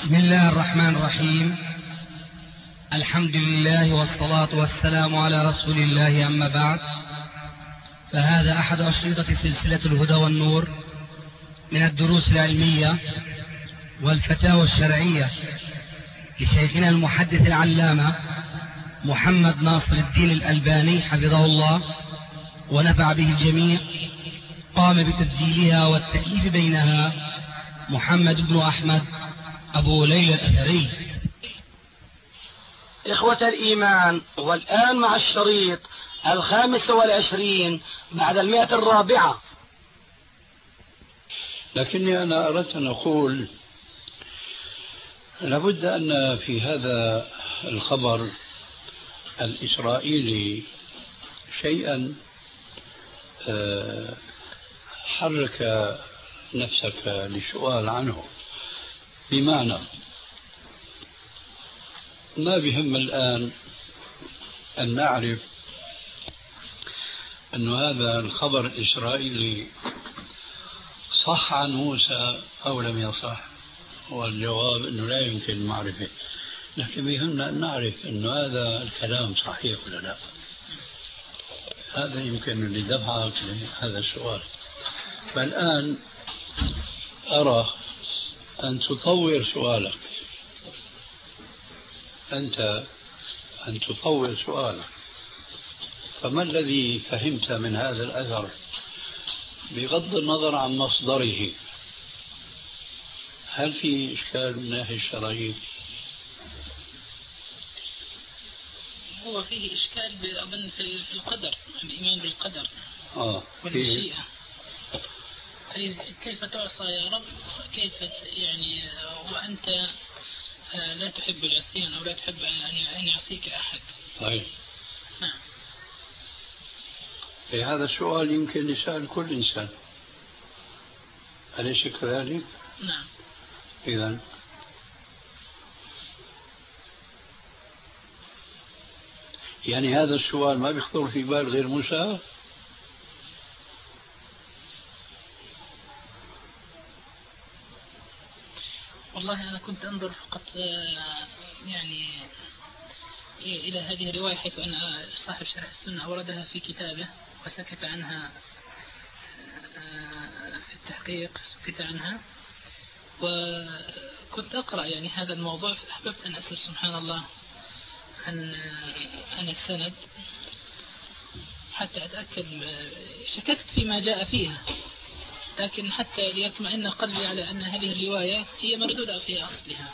بسم الله الرحمن الرحيم. الحمد لله والصلاة والسلام على رسول الله، أما بعد، فهذا أحد أشرطة سلسلة الهدى والنور من الدروس العلمية والفتاوى الشرعية لشيخنا المحدث العلامة محمد ناصر الدين الألباني حفظه الله ونفع به الجميع. قام بتسجيلها والتأليف بينها محمد بن أحمد أبو ليلى الأثري. إخوة الإيمان، والآن مع الشريط 25 بعد 104. لكني أنا أردت أن أقول لابد أن في هذا الخبر الإسرائيلي شيئا حرك نفسك للسؤال عنه، بمعنى ما بهم الآن أن نعرف أن هذا الخبر الإسرائيلي صح عن موسى أو لم يصح، والجواب أنه لا يمكن المعرفة، لكن بهمنا أن نعرف أن هذا الكلام صحيح ولا لا. هذا يمكن لدفعك لهذا السؤال. فالآن أرى أن تطور سؤالك، أنت أن تطور سؤالك. فما الذي فهمت من هذا الأثر بغض النظر عن مصدره؟ هل في إشكال من ناحية الشرعية؟ هو فيه إشكال في القدر، الإيمان بالقدر والمشيئة. كيف تعصى يا رب؟ كيف يعني وأنت لا تحب العصيان أو لا تحب أن يعصيك أحد؟ طيب. نعم. في هذا السؤال يمكن يسأل كل إنسان، أليس كذلك؟ نعم. إذن يعني هذا السؤال ما بيخطر في بال غير موسى؟ والله أنا كنت أنظر فقط يعني إلى هذه الرواية، حيث أن صاحب شرح السنة أوردها في كتابه وسكت عنها في التحقيق، سكت عنها. وكنت أقرأ يعني هذا الموضوع، فأحببت أن أسأل سبحان الله عن السند حتى أتأكد. شككت فيما جاء فيها، لكن حتى ليطمئن قلبي على أن هذه الرواية هي مردودة في أصلها.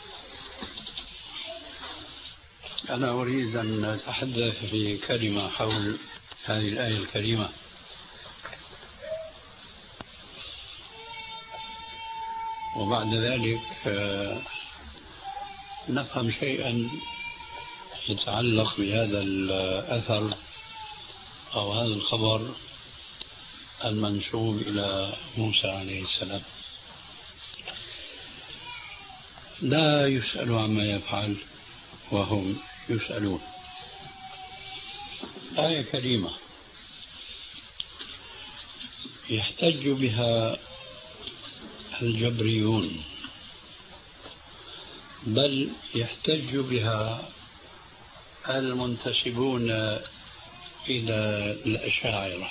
أنا أريد أن أتحدث في كلمة حول هذه الآية الكريمة. وبعد ذلك نفهم شيئا يتعلق بهذا الأثر أو هذا الخبر المنسوب إلى موسى عليه السلام. لا يسأل عما يفعل وهم يسألون. آية كريمة يحتج بها الجبريون، بل يحتج بها المنتسبون إلى الأشاعرة،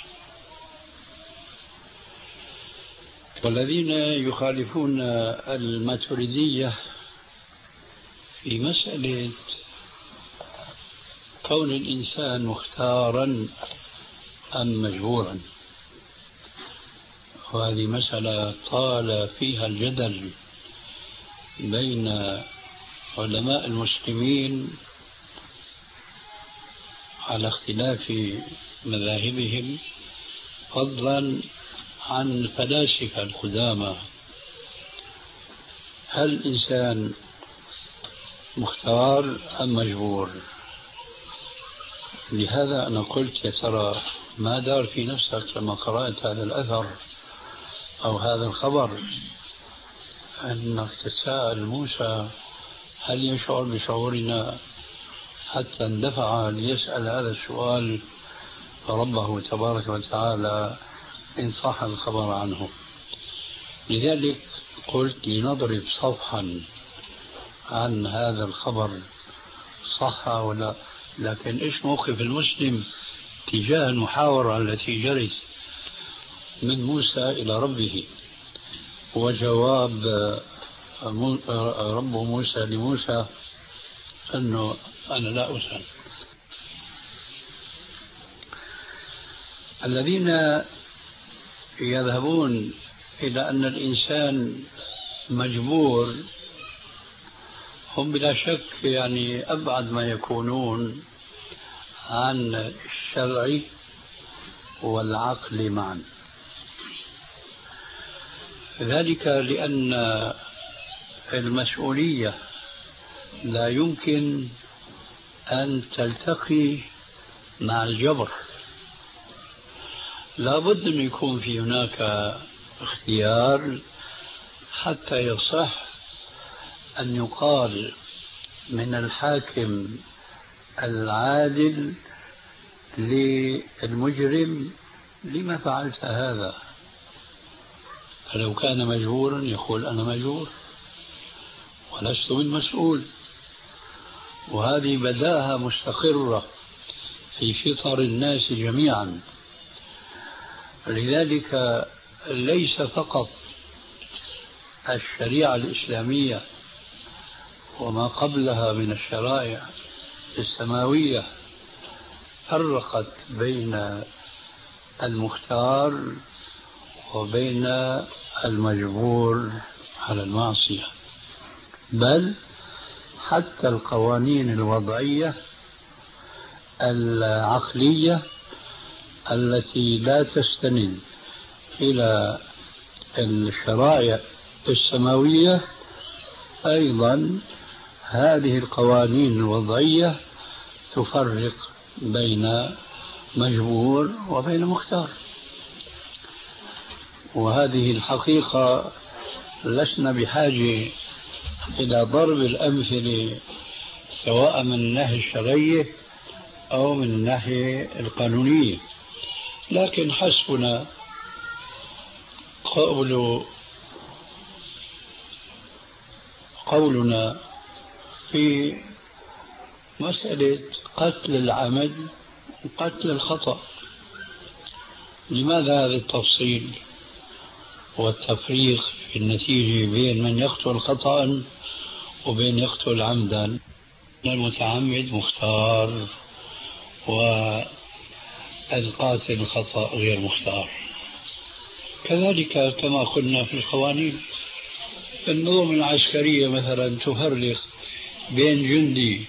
والذين يخالفون الماتريدية في مسألة كون الإنسان مختارا أم مجبورا. وهذه مسألة طال فيها الجدل بين علماء المسلمين على اختلاف مذاهبهم، فضلا عن الفلاسفة القدامى. هل الإنسان مختار أم مجبور؟ لهذا أنا قلت يا ترى ما دار في نفسك لما قرأت هذا الأثر أو هذا الخبر أنك تساءل موسى هل يشعر بشعورنا حتى اندفع ليسأل هذا السؤال ربه تبارك وتعالى إن صح الخبر عنه. لذلك قلت لنضرب صفحا عن هذا الخبر صح ولا، لكن إيش موقف المسلم تجاه المحاورة التي جرت من موسى إلى ربه وجواب رب موسى لموسى أنه أنا لا أسأل. الذين يذهبون إلى أن الإنسان مجبور هم بلا شك يعني أبعد ما يكونون عن الشرع والعقل معا، ذلك لأن المسؤولية لا يمكن أن تلتقي مع الجبر، لا بد أن يكون في هناك اختيار حتى يصح أن يقال من الحاكم العادل للمجرم لما فعلت هذا. فلو كان مجبورا يقول أنا مجبور ولست بالمسؤول، وهذه بداهة مستقرة في فطر الناس جميعا. لذلك ليس فقط الشريعة الإسلامية وما قبلها من الشرائع السماوية فرقت بين المختار وبين المجبور على المعصية، بل حتى القوانين الوضعية العقلية التي لا تستند إلى الشرائع السماوية أيضا هذه القوانين الوضعية تفرق بين مجبور وبين مختار. وهذه الحقيقة لسنا بحاجة إلى ضرب الأمثلة سواء من الناحية الشرعية أو من الناحية القانونية، لكن حسبنا قولنا في مسألة قتل العمد وقتل الخطأ. لماذا هذا التفصيل والتفريق في النتيجة بين من يقتل خطأ وبين يقتل عمدا؟ المتعمد مختار والقاتل الخطأ غير مختار. كذلك كما قلنا في القوانين، النظم العسكرية مثلا تفرق بين جندي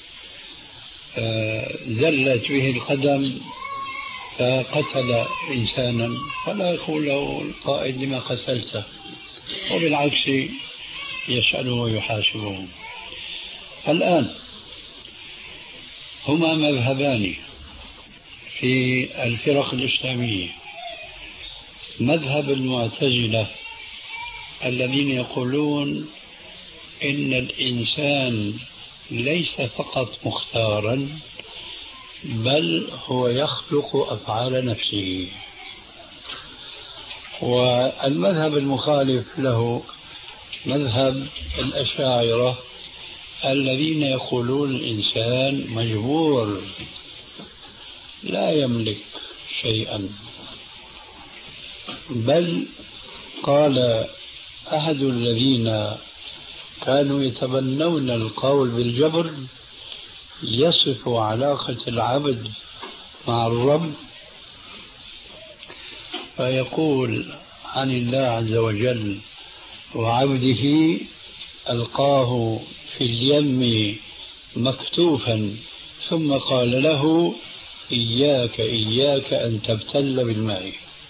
زلت به القدم فقتل إنسانا فلا يقول له القائد لما قتلته، وبالعكس يسأله ويحاسبه. الآن هما مذهبان في الفرق الإسلامية: مذهب المعتزلة الذين يقولون إن الإنسان ليس فقط مختارا بل هو يخلق أفعال نفسه، والمذهب المخالف له مذهب الأشاعرة الذين يقولون الإنسان مجبور لا يملك شيئا. بل قال أحد الذين كانوا يتبنون القول بالجبر يصف علاقة العبد مع الرب فيقول عن الله عز وجل: وعبده ألقاه في اليم مكتوفا ثم قال له إياك إياك أن تبتل بالماء.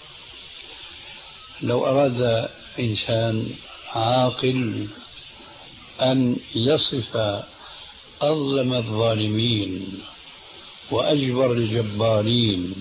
لو أراد إنسان عاقل أن يصف أظلم الظالمين وأجبر الجبارين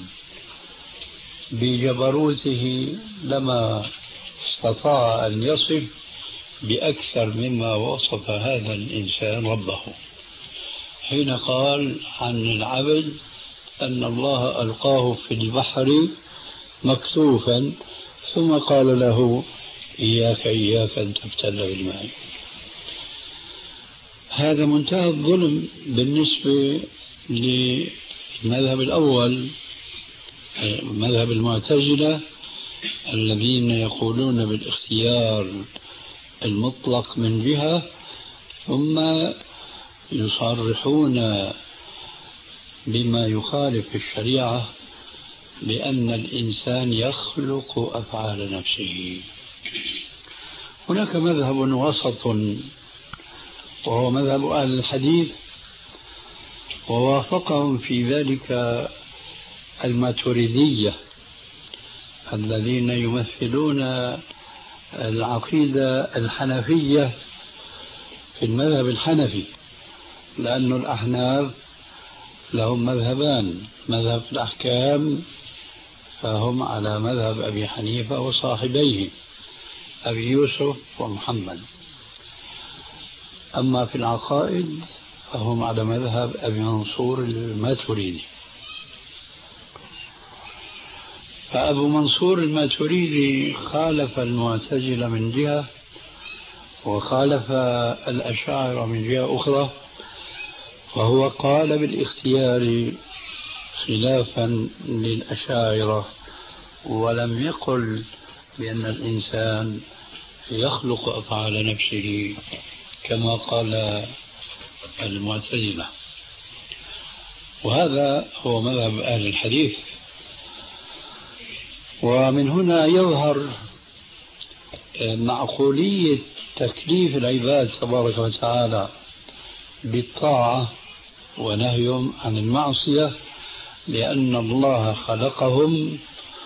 بجبروته لما استطاع أن يصف بأكثر مما وصف هذا الإنسان ربه حين قال عن العبد أن الله ألقاه في البحر مكتوفا ثم قال له إياك إياك أن تبتل بالماء. هذا منتهى الظلم بالنسبة للمذهب الأول، مذهب المعتزلة الذين يقولون بالاختيار المطلق من جهة، ثم يصرحون بما يخالف الشريعة بأن الإنسان يخلق أفعال نفسه. هناك مذهب وسط وهو مذهب أهل الحديث، ووافقهم في ذلك الماتريدية الذين يمثلون العقيدة الحنفية في المذهب الحنفي، لأن الأحناف لهم مذهبان، مذهب الأحكام فهم على مذهب أبي حنيفة وصاحبيه أبي يوسف ومحمد، أما في العقائد فهم على مذهب أبي منصور الماتريدي. فأبو منصور الماتريدي خالف المعتزلة من جهة، وخالف الأشاعرة من جهة أخرى، وهو قال بالاختيار خلافا للأشاعرة، ولم يقل بأن الإنسان يخلق أفعال نفسه كما قال المعتزلة. وهذا هو مذهب أهل الحديث. ومن هنا يظهر معقولية تكليف العباد تبارك وتعالى بالطاعة ونهيهم عن المعصية، لأن الله خلقهم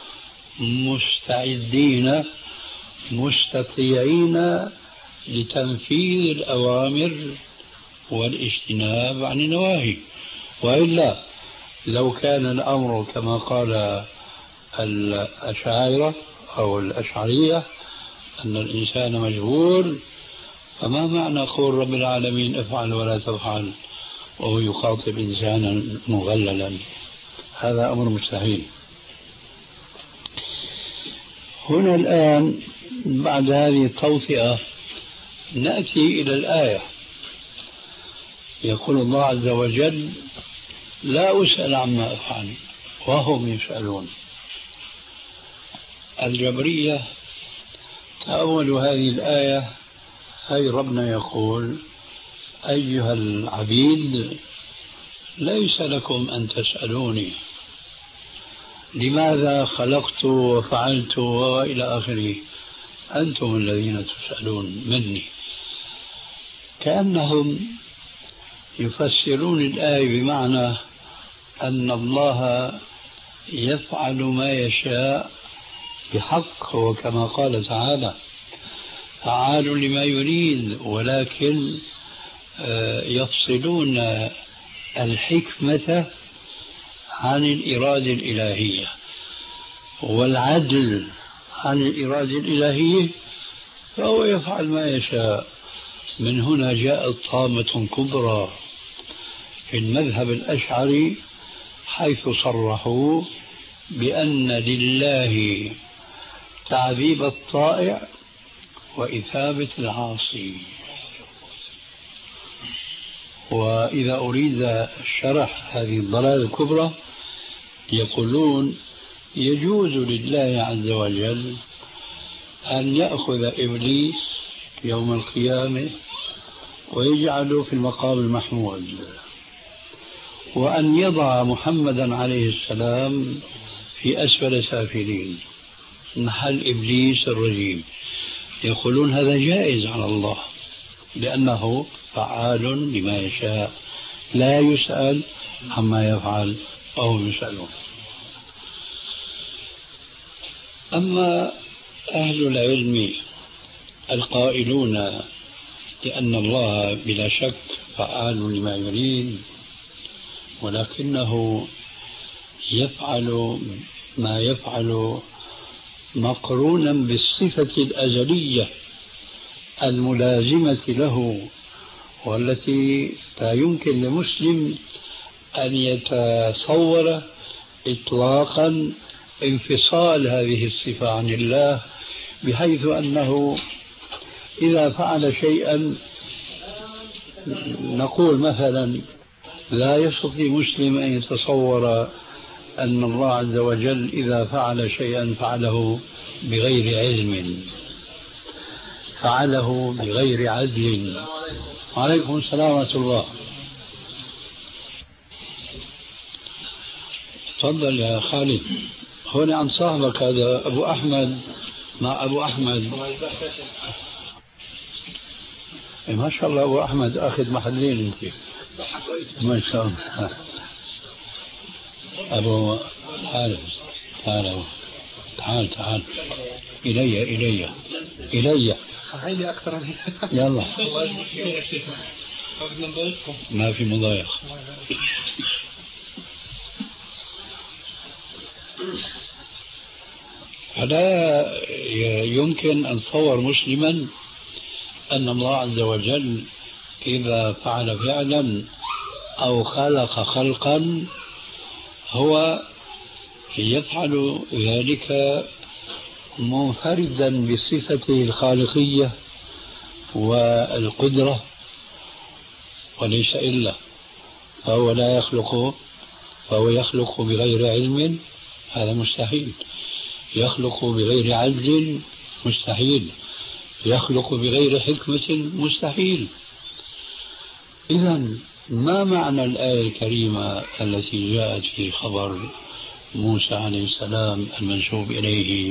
مستعدين مستطيعين لتنفيذ الأوامر والاجتناب عن النواهي. وإلا لو كان الأمر كما قال الأشاعرة أو الأشعرية أن الإنسان مجبور، فما معنى قول رب العالمين افعل ولا تفعل وهو يخاطب إنسانا مغللا؟ هذا أمر مستحيل. هنا الآن بعد هذه التوطئة نأتي إلى الآية. يقول الله عز وجل لا أسأل عما أفعل وهم يسألون. الجبرية تأولوا هذه الآية، هي ربنا يقول أيها العبيد ليس لكم أن تسألوني لماذا خلقت وفعلت وإلى آخره، أنتم الذين تسألون مني. كأنهم يفسرون الآية بمعنى أن الله يفعل ما يشاء بحق، وكما قال تعالى فعال لما يريد، ولكن يفصلون الحكمة عن الإرادة الإلهية والعدل عن الإرادة الإلهية، فهو يفعل ما يشاء. من هنا جاءت طامة كبرى في المذهب الأشعري، حيث صرحوا بأن لله تعذيب الطائع وإثابة العاصي. وإذا أريد شرح هذه الضلالة الكبرى يقولون يجوز لله عز وجل أن يأخذ إبليس يوم القيامة ويجعله في المقام المحمود، وأن يضع محمدا عليه السلام في أسفل سافلين محل إبليس الرجيم. يقولون هذا جائز على الله لأنه فعال لما يشاء، لا يسأل عما يفعل وهم يسألون. أما أهل العلم القائلون لأن الله بلا شك فعال لما يريد، ولكنه يفعل ما يفعل مقرونا بالصفة الأزلية الملازمة له، والتي لا يمكن لمسلم أن يتصور إطلاقا انفصال هذه الصفة عن الله، بحيث أنه إذا فعل شيئا نقول مثلا لا يستطيع مسلم أن يتصور أن الله عز وجل إذا فعل شيئا فعله بغير علم، فعله بغير عدل. وعليكم السلام ورحمة الله. تفضل يا خالد. هون عن صاحبك هذا أبو أحمد مع أبو أحمد. ما شاء الله أبو أحمد أخذ محلين أنت ما شاء الله. أبو حارث تعال إلي أكثر. يلا ما في مضايق. فلا يمكن أن تصور مسلما أن الله عز وجل إذا فعل فعلا أو خلق خلقا هو يفعل ذلك منفردا بصفته الخالقية والقدرة وليس إلا، فهو لا يخلق، فهو يخلق بغير علم، هذا مستحيل. يخلق بغير عدل مستحيل. يخلق بغير حكمة مستحيل. إذن ما معنى الآية الكريمة التي جاءت في خبر موسى عليه السلام المنسوب إليه؟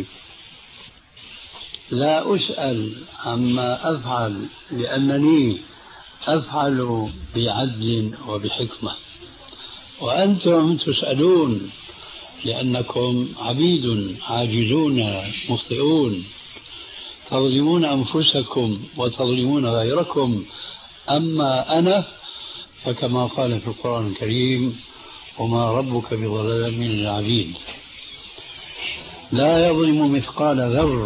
لا أسأل عما أفعل لأنني أفعل بعدل وبحكمة، وأنتم تسألون لأنكم عبيد عاجزون مخطئون، تظلمون أنفسكم وتظلمون غيركم. أما أنا فكما قال في القرآن الكريم: وما ربك بظلام للعبيد. لا يظلم مثقال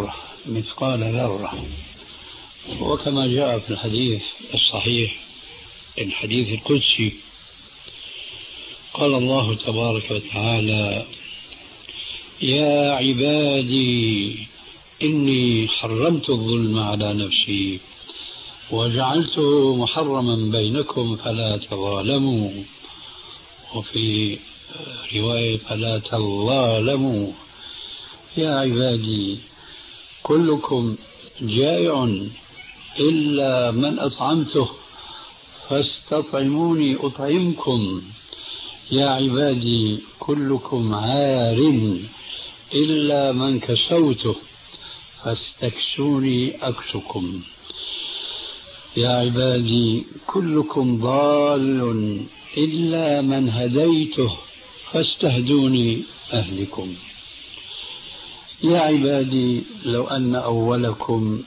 ذرة. وكما جاء في الحديث الصحيح الحديث القدسي قال الله تبارك وتعالى: يا عبادي إني حرمت الظلم على نفسي وجعلته محرما بينكم فلا تظالموا، وفي رواية فلا تظالموا. يا عبادي كلكم جائع إلا من أطعمته فاستطعموني أطعمكم. يا عبادي كلكم عار إلا من كسوته فاستكسوني أكسكم. يا عبادي كلكم ضال إلا من هديته فاستهدوني أهلكم. يا عبادي لو أن أولكم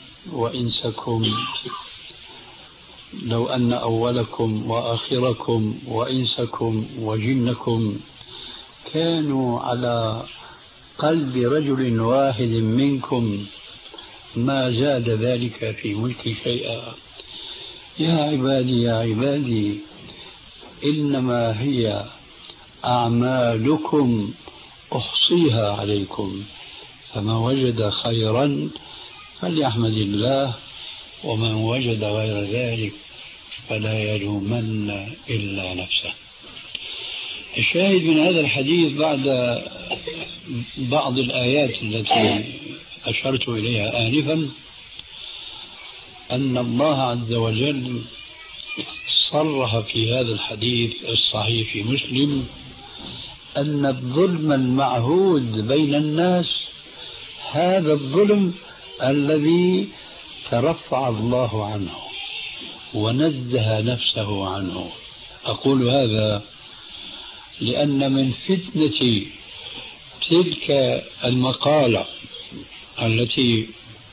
وآخركم وإنسكم وجنكم كانوا على قلب رجل واحد منكم ما زاد ذلك في ملكي شيئا. يا عبادي إنما هي أعمالكم أحصيها عليكم، فمن وجد خيرا فليحمد الله، ومن وجد غير ذلك فلا يلومن إلا نفسه. الشاهد من هذا الحديث بعد بعض الآيات التي أشرت إليها آنفا أن الله عز وجل صرح في هذا الحديث الصحيح في مسلم أن الظلم المعهود بين الناس هذا الظلم الذي ترفع الله عنه ونزه نفسه عنه. أقول هذا لأن من فتنة تلك المقالة التي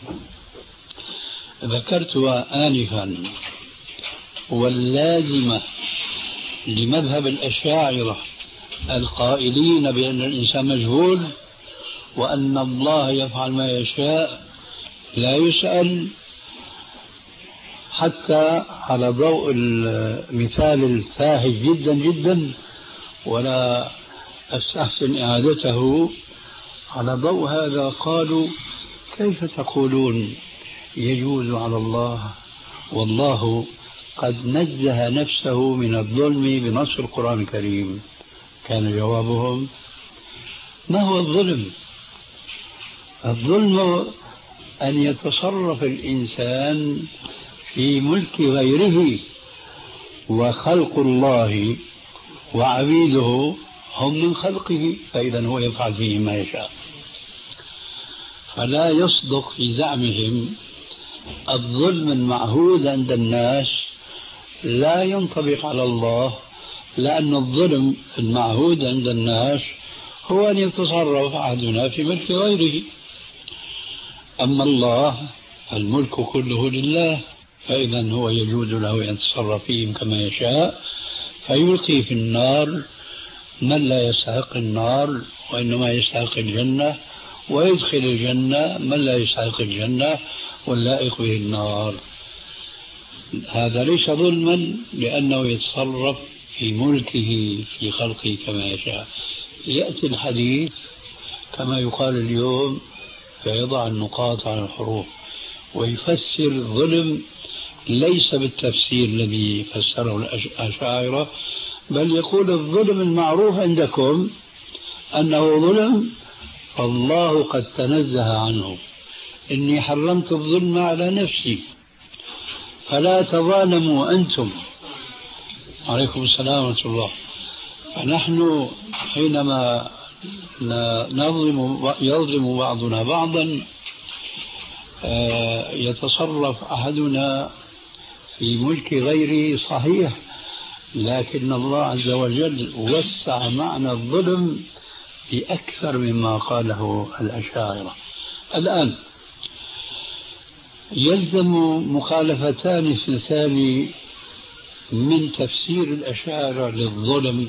ذكرتها آنفا واللازمة لمذهب الأشاعرة القائلين بأن الإنسان مجهول وأن الله يفعل ما يشاء لا يسأل، حتى على ضوء المثال الفاحش جدا جدا ولا أستحسن إعادته، على ضوء هذا قالوا: كيف تقولون يجوز على الله والله قد نزه نفسه من الظلم بنص القرآن الكريم؟ كان جوابهم: ما هو الظلم؟ الظلم أن يتصرف الإنسان في ملك غيره، وخلق الله وعبيده هم من خلقه، فإذا هو يفعل فيه ما يشاء. فلا يصدق في زعمهم الظلم المعهود عند الناس لا ينطبق على الله، لأن الظلم المعهود عند الناس هو أن يتصرف أحدنا في ملك غيره. أما الله الملك كله لله، فإذا هو يجوز له أن يتصرف فيهم كما يشاء، فيلقي في النار من لا يستحق النار وإنما يستحق الجنة، ويدخل الجنة من لا يستحق الجنة واللائق به النار. هذا ليس ظلما، لأنه يتصرف في ملكه في خلقه كما يشاء. يأتي الحديث كما يقال اليوم فيضع النقاط على الحروف ويفسر الظلم ليس بالتفسير الذي فسره الأشاعرة، بل يقول الظلم المعروف عندكم أنه ظلم فالله قد تنزه عنه. إني حرمت الظلم على نفسي فلا تظالموا أنتم. عليكم السلام ورحمة الله. فنحن حينما يظلم بعضنا بعضا يتصرف أحدنا في ملك غيره صحيح، لكن الله عز وجل وسع معنى الظلم بأكثر مما قاله الأشاعرة. الآن يلزم مخالفتان اثنتان من تفسير الأشاعرة للظلم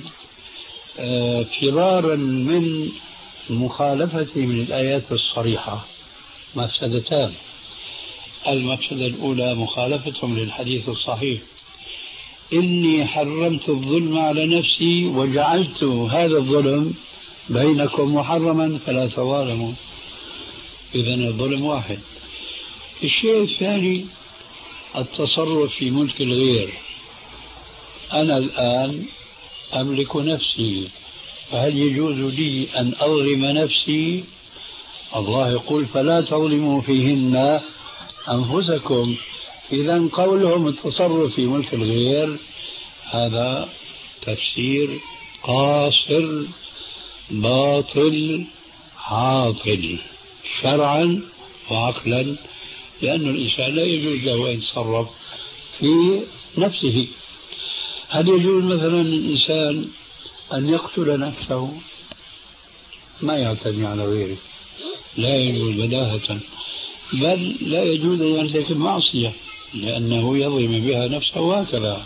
فرارا من مخالفتهم للآيات الصريحة. مفسدتان: المفسدة الأولى مخالفتهم للحديث الصحيح: إني حرمت الظلم على نفسي وجعلت هذا الظلم بينكم محرما فلا تظالموا. إذن الظلم واحد. الشيء الثاني التصرف في ملك الغير. أنا الآن أملك نفسي، فهل يجوز لي أن أظلم نفسي؟ الله يقول فلا تظلموا فيهن أنفسكم. إذن قولهم التصرف في ملك الغير هذا تفسير قاصر باطل عاطل شرعا وعقلا، لأن الإنسان لا يجوز له أن يتصرف في نفسه. هل يجوز مثلا للإنسان أن يقتل نفسه؟ ما يعتدي على غيره، لا يجوز بداهة، بل لا يجوز أن يرتكب معصية لأنه يظلم بها نفسه وهكذا.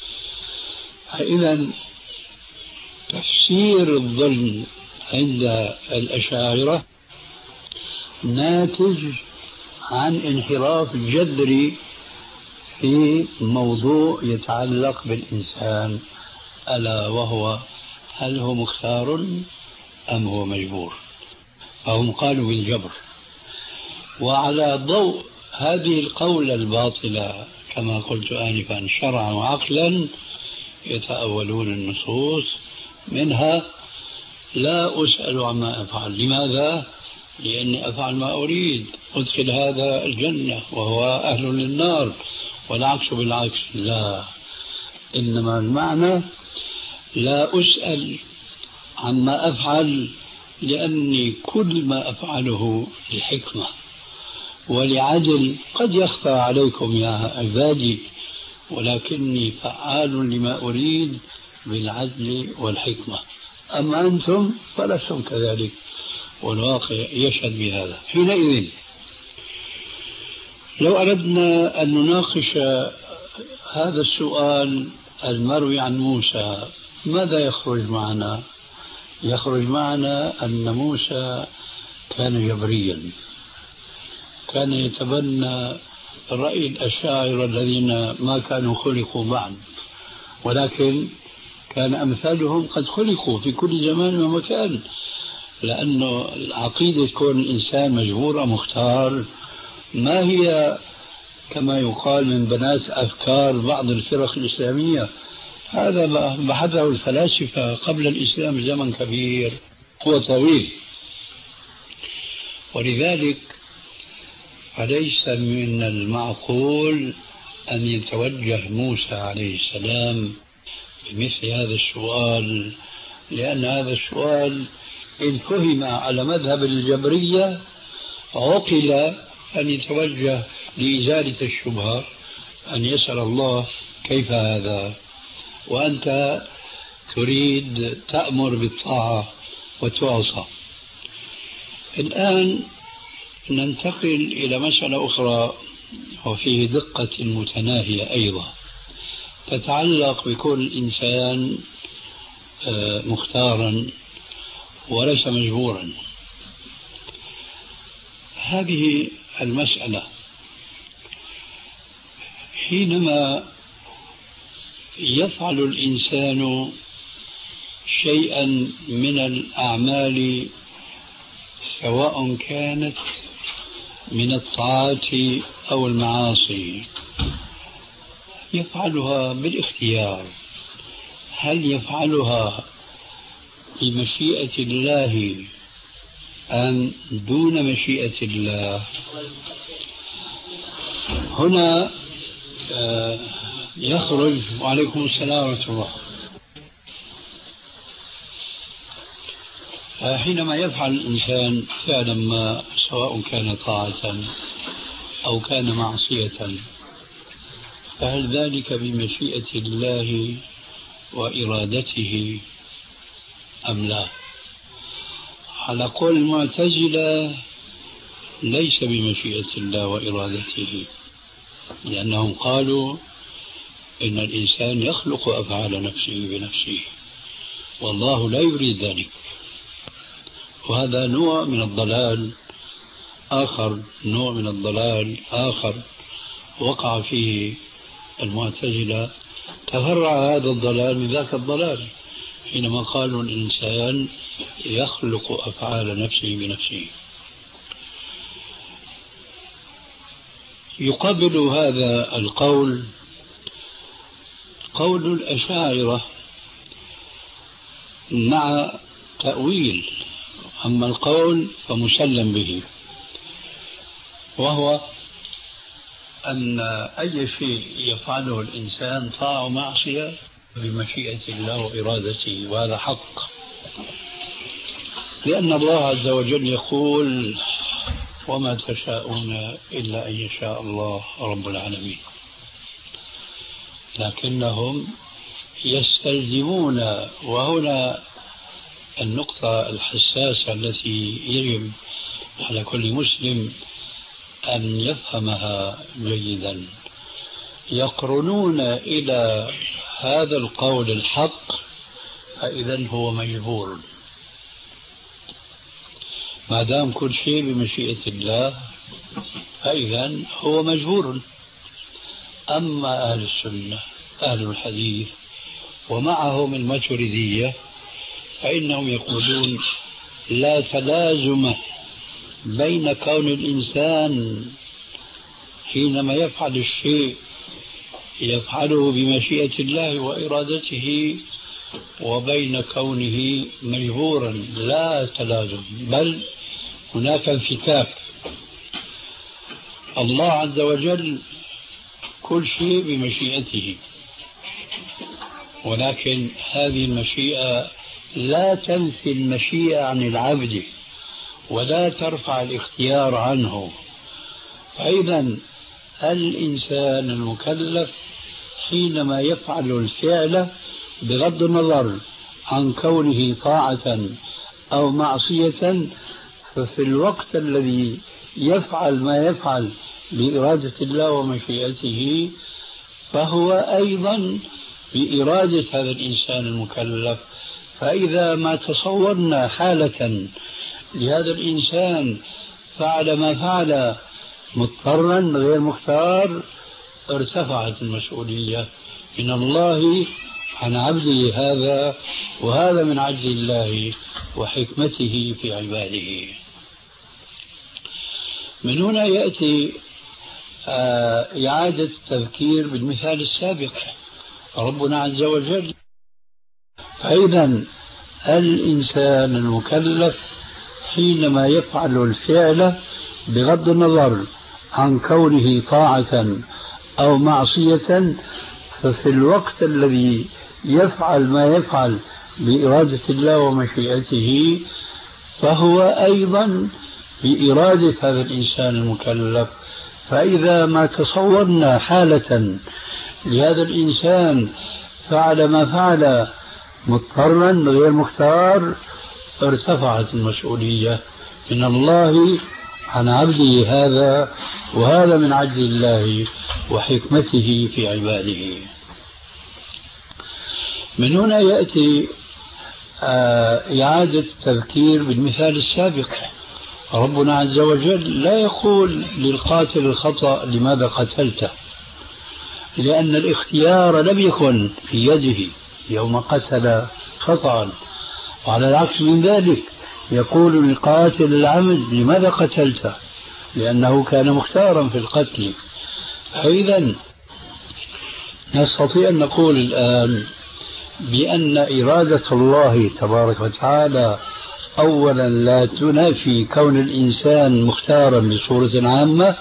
إذن تفسير الظلم عند الأشاعرة ناتج عن انحراف جذري في موضوع يتعلق بالإنسان، ألا وهو هل هو مختار أم هو مجبور؟ فهم قالوا بالجبر. وعلى ضوء هذه القولة الباطلة كما قلت آنفا شرعا وعقلا يتأولون النصوص، منها لا أسأل عما أفعل. لماذا؟ لأني أفعل ما أريد، أدخل هذا الجنة وهو أهل للنار، والعكس بالعكس. لا، إنما المعنى لا أسأل عما أفعل لأني كل ما أفعله لحكمة ولعدل. قد يخفى عليكم يا عبادي، ولكني فعال لما أريد بالعدل والحكمة. أما أنتم فلستم كذلك، والواقع يشهد بهذا. حينئذ لو أردنا أن نناقش هذا السؤال المروي عن موسى، ماذا يخرج معنا؟ يخرج معنا أن موسى كان جبريا، كان يتبنى رأي الأشاعرة الذين ما كانوا خلقوا بعد، ولكن كان أمثالهم قد خلقوا في كل زمان ومكان، لأنه عقيدة كون الإنسان مجبور أو مختار ما هي كما يقال من بنات أفكار بعض الفرق الإسلامية. هذا بحثه الفلاسفة قبل الإسلام بزمن كبير وطويل. ولذلك فليس من المعقول أن يتوجه موسى عليه السلام بمثل هذا السؤال، لأن هذا السؤال إن فهم على مذهب الجبرية عقل أن يتوجه لإزالة الشبهة، أن يسأل الله كيف هذا وأنت تريد تأمر بالطاعة وتعصى. الآن ننتقل إلى مسألة أخرى وفيه دقة متناهية أيضا تتعلق بكل إنسان مختارا وليس مجبورا. هذه المسألة حينما يفعل الإنسان شيئا من الأعمال سواء كانت من الطاعات أو المعاصي يفعلها بالاختيار، هل يفعلها بمشيئة الله أم دون مشيئة الله؟ هنا يخرج. وعليكم السلام ورحمة الله. حينما يفعل الإنسان فعلا ما سواء كان طاعة أو كان معصية فهل ذلك بمشيئة الله وإرادته أم لا؟ على قول المعتزلة ليس بمشيئة الله وإرادته، لأنهم قالوا إن الإنسان يخلق أفعال نفسه بنفسه والله لا يريد ذلك. وهذا نوع من الضلال آخر، نوع من الضلال آخر وقع فيه المعتزلة، تفرع هذا الضلال من ذاك الضلال حينما قالوا الإنسان يخلق أفعال نفسه بنفسه. يقابل هذا القول قول الأشاعرة مع تأويل، أما القول فمسلم به، وهو أن أي شيء يفعله الإنسان طاعة ومعصية بمشيئة الله وإرادته، وهذا حق، لأن الله عز وجل يقول وما تشاءون إلا أن يشاء الله رب العالمين. لكنهم يستلزمون، وهنا النقطة الحساسة التي يجب على كل مسلم أن يفهمها جيدا، يقرنون إلى هذا القول الحق فإذا هو مجبور، ما دام كل شيء بمشيئة الله فإذا هو مجبور. أما أهل السنة أهل الحديث ومعهم الماتريدية فإنهم يقولون لا تلازم بين كون الإنسان حينما يفعل الشيء يفعله بمشيئة الله وإرادته وبين كونه مجبورا، لا تلازم، بل هناك انفكاك. الله عز وجل كل شيء بمشيئته، ولكن هذه المشيئة لا تنفي المشيئة عن العبد ولا ترفع الاختيار عنه. فإذا الإنسان المكلف حينما يفعل الفعل بغض النظر عن كونه طاعة أو معصية، ففي الوقت الذي يفعل ما يفعل بإرادة الله ومشيئته فهو أيضا بإرادة هذا الإنسان المكلف. فإذا ما تصورنا حالة لهذا الإنسان فعل ما فعل مضطرا غير مختار ارتفعت المسؤولية من الله عن عبده هذا، وهذا من عدل الله وحكمته في عباده. من هنا يأتي إعادة التذكير بالمثال السابق ربنا عز وجل. فإذا الإنسان المكلف حينما يفعل الفعل بغض النظر عن كونه طاعة أو معصية، ففي الوقت الذي يفعل ما يفعل بإرادة الله ومشيئته فهو أيضا بإرادة هذا الإنسان المكلف. فإذا ما تصورنا حالة لهذا الإنسان فعل ما فعل مضطرا غير مختار، ارتفعت المسؤولية من الله عن عبده هذا، وهذا من عدل الله وحكمته في عباده. من هنا يأتي إعادة التذكير بالمثال السابق. ربنا عز وجل لا يقول للقاتل الخطأ لماذا قتلته، لأن الاختيار لم يكن في يده يوم قتل خطأ، وعلى العكس من ذلك يقول للقاتل العمد لماذا قتلته، لأنه كان مختارا في القتل. فإذا نستطيع أن نقول الآن بأن إرادة الله تبارك وتعالى أولا لا تنافي كون الإنسان مختارا بصورة عامة،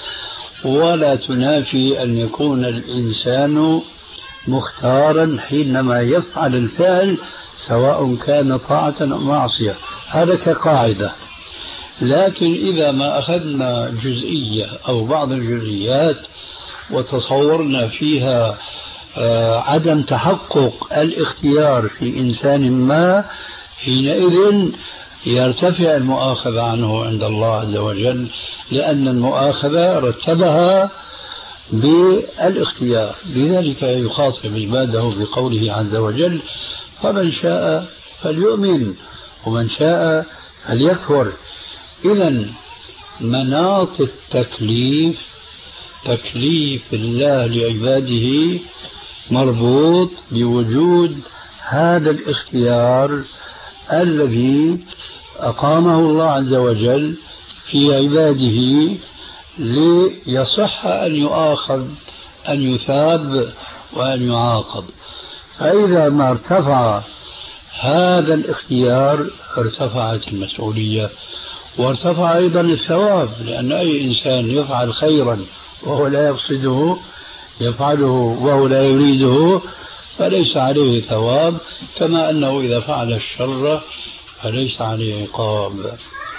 ولا تنافي أن يكون الإنسان مختارا حينما يفعل الفعل سواء كان طاعة أو معصية، هذا كقاعدة. لكن إذا ما أخذنا جزئية أو بعض الجزئيات وتصورنا فيها عدم تحقق الاختيار في إنسان ما، حينئذ يرتفع المؤاخذة عنه عند الله عز وجل، لأن المؤاخذة رتبها بالاختيار. لذلك يخاطب عباده بقوله عز وجل: فمن شاء فليؤمن ومن شاء فليكفر. إذا مناط التكليف، تكليف الله لعباده، مربوط بوجود هذا الاختيار الذي أقامه الله عز وجل في عباده ليصح أن يؤاخذ، أن يثاب وأن يعاقب. فإذا ما ارتفع هذا الاختيار ارتفعت المسؤولية وارتفع أيضا الثواب، لأن أي إنسان يفعل خيرا وهو لا يقصده يفعله وهو لا يريده فليس عليه ثواب، كما أنه إذا فعل الشر فليس عليه عقاب.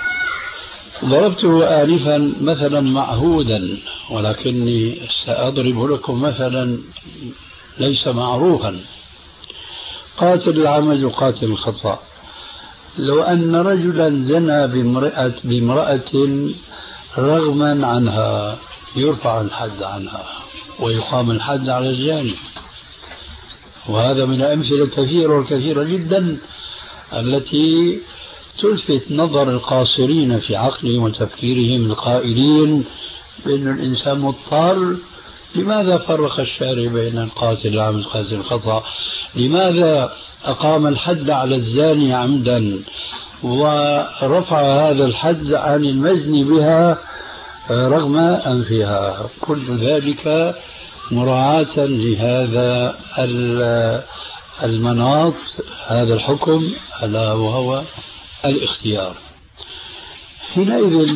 ضربته آنفا مثلا معهودا، ولكني سأضرب لكم مثلا ليس معروفا. قاتل العمد وقاتل الخطأ. لو أن رجلا زنى بامرأة رغما عنها يرفع الحد عنها ويقام الحد على الزاني، وهذا من الأمثلة الكثيرة والكثيرة جدا التي تلفت نظر القاصرين في عقلهم وتفكيرهم القائلين بأن الإنسان مضطر. لماذا فرق الشارع بين القاتل العمد والقاتل الخطأ؟ لماذا أقام الحد على الزاني عمدا ورفع هذا الحد عن المزني بها رغم أنفها؟ كل ذلك مراعاة لهذا المناط، هذا الحكم، ألا وهو الاختيار. حينئذ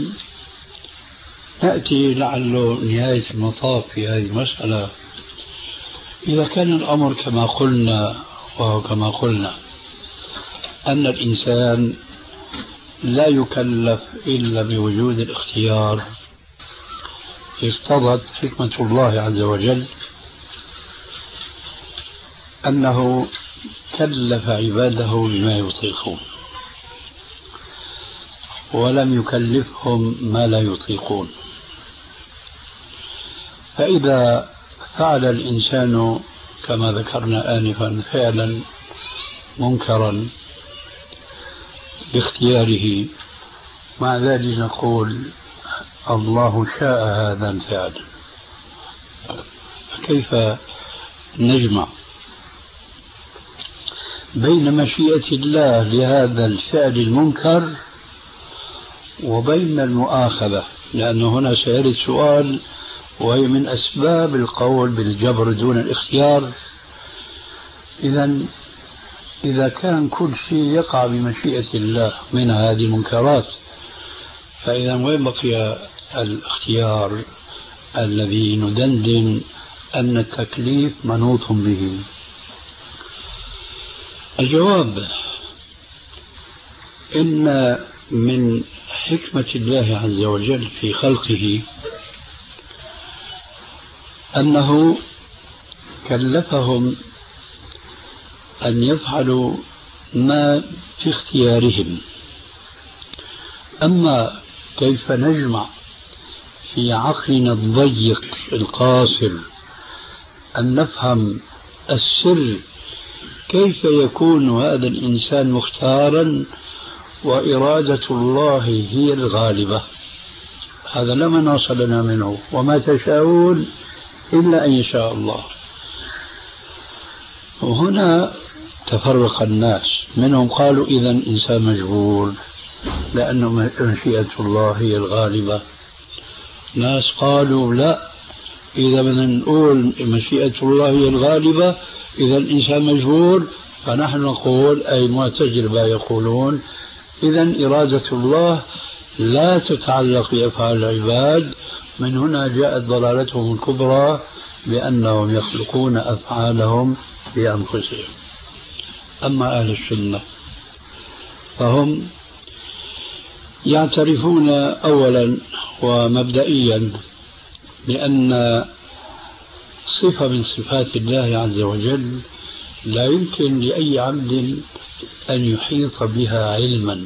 نأتي لعله نهاية المطاف في هذه المسألة. إذا كان الأمر كما قلنا وكما قلنا أن الإنسان لا يكلف إلا بوجود الاختيار، اقتضت حكمة الله عز وجل أنه كلف عباده بما يطيقون ولم يكلفهم ما لا يطيقون. فإذا فعل الإنسان كما ذكرنا آنفا فعلا منكرا باختياره، مع ذلك نقول الله شاء هذا الفعل، كيف نجمع بين مشيئة الله لهذا الفعل المنكر وبين المؤاخذة؟ لأنه هنا سيرد سؤال: وهي من أسباب القول بالجبر دون الاختيار. إذا كان كل شيء يقع بمشيئة الله من هذه المنكرات، فإذا وين بقي الاختيار الذي ندندن أن التكليف منوط به؟ الجواب إن من حكمة الله عز وجل في خلقه أنه كلفهم أن يفعلوا ما في اختيارهم. أما كيف نجمع في عقلنا الضيق القاصر أن نفهم السر كيف يكون هذا الإنسان مختارا وإرادة الله هي الغالبة؟ هذا لا مناص لنا منه، وما تشاءون إلا أن يشاء الله. وهنا تفرق الناس، منهم قالوا إذا إنسان مجبور لأن مشيئة الله هي الغالبة. ناس قالوا لا، إذا بدنا نقول مشيئة الله هي الغالبة إذا الإنسان مجبور، فنحن نقول أي معتزلة يقولون إذا إرادة الله لا تتعلق بأفعال العباد. من هنا جاءت ضلالتهم الكبرى بأنهم يخلقون أفعالهم بأنفسهم. أما أهل السنة فهم يعترفون أولا ومبدئيا بأن صفة من صفات الله عز وجل لا يمكن لأي عبد أن يحيط بها علما،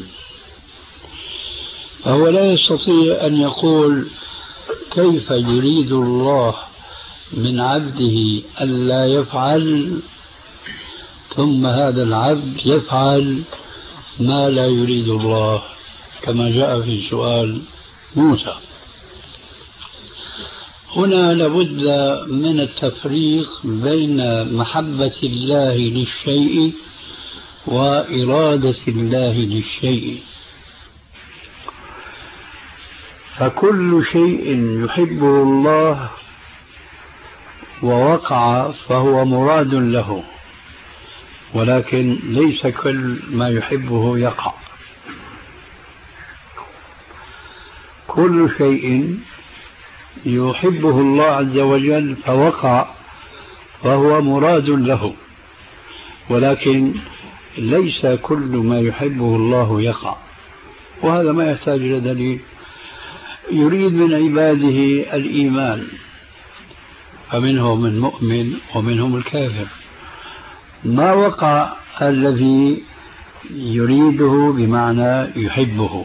فهو لا يستطيع أن يقول كيف يريد الله من عبده ألا يفعل ثم هذا العبد يفعل ما لا يريد الله، كما جاء في سؤال موسى. هنا لابد من التفريق بين محبة الله للشيء وإرادة الله للشيء. فكل شيء يحبه الله ووقع فهو مراد له، ولكن ليس كل ما يحبه يقع. كل شيء يحبه الله عز وجل فوقع فهو مراد له، ولكن ليس كل ما يحبه الله يقع. وهذا ما يحتاج إلى دليل. يريد من عباده الإيمان، فمنهم المؤمن ومنهم الكافر. ما وقع الذي يريده بمعنى يحبه،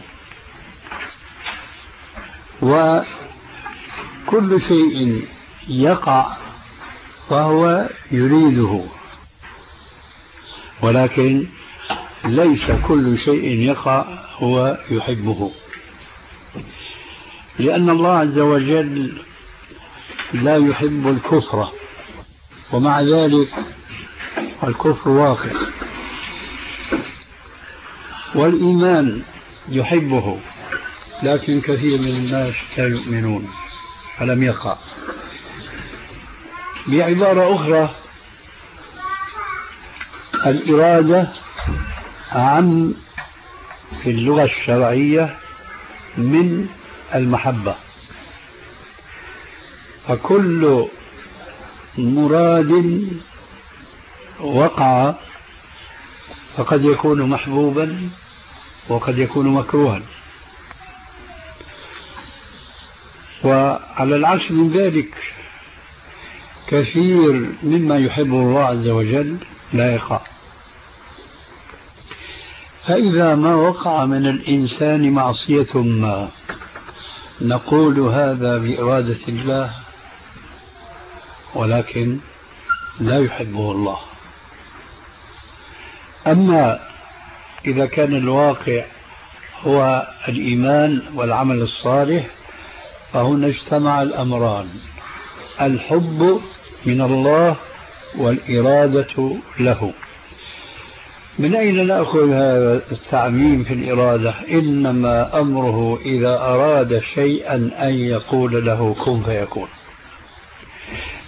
وكل شيء يقع فهو يريده، ولكن ليس كل شيء يقع هو يحبه، لأن الله عز وجل لا يحب الكفر، ومع ذلك الكفر واقع، والإيمان يحبه، لكن كثير من الناس لا يؤمنون فلم يقع. بعبارة أخرى، الإرادة عام في اللغة الشرعية من المحبة، فكل مراد وقع فقد يكون محبوبا وقد يكون مكروها. وعلى العكس من ذلك كثير مما يحبه الله عز وجل لا يقع. فإذا ما وقع من الإنسان معصية ما نقول هذا بإرادة الله، ولكن لا يحبه الله. أما إذا كان الواقع هو الإيمان والعمل الصالح فهنا اجتمع الأمران، الحب من الله والإرادة له. من أين نأخذ هذا التعميم في الإرادة؟ إنما أمره إذا أراد شيئا أن يقول له كن فيكون.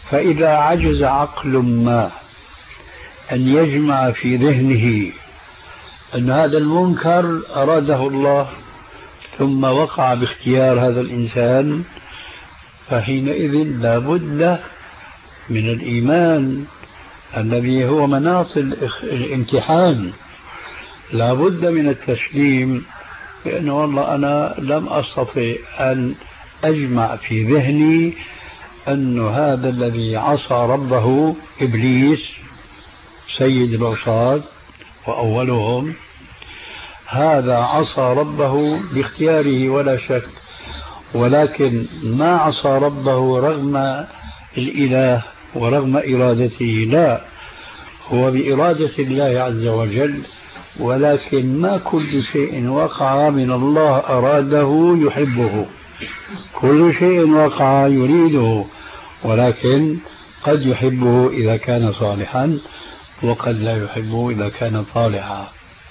فإذا عجز عقل ما أن يجمع في ذهنه أن هذا المنكر أراده الله ثم وقع باختيار هذا الإنسان، فحينئذ لا بد من الإيمان الذي هو مناط الامتحان، لا بد من التسليم بأن والله أنا لم أستطع أن أجمع في ذهني أن هذا الذي عصى ربه إبليس سيد العصاة وأولهم، هذا عصى ربه باختياره ولا شك، ولكن ما عصى ربه رغم الإله ورغم إرادته، لا، هو بإرادة الله عز وجل، ولكن ما كل شيء وقع من الله أراده يحبه، كل شيء وقع يريده، ولكن قد يحبه إذا كان صالحا وقد لا يحبه إذا كان طالحا.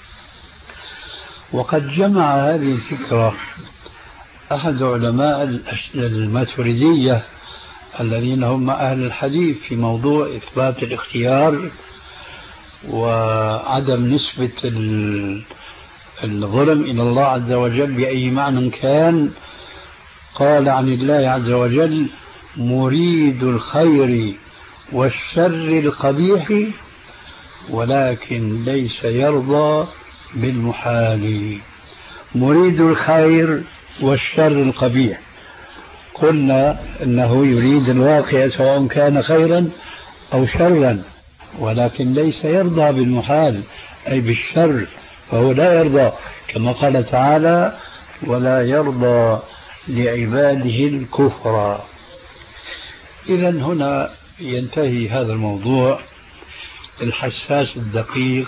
وقد جمع هذه الفكرة أحد علماء الماتريدية الذين هم أهل الحديث في موضوع إثبات الاختيار وعدم نسبة الظلم إلى الله عز وجل بأي معنى كان. قال عن الله عز وجل: مريد الخير والشر القبيح ولكن ليس يرضى بالمحال. مريد الخير والشر القبيح، قلنا انه يريد الواقع سواء كان خيرا او شرا، ولكن ليس يرضى بالمحال اي بالشر، فهو لا يرضى، كما قال تعالى: ولا يرضى لعباده الكفر. اذا هنا ينتهي هذا الموضوع الحساس الدقيق،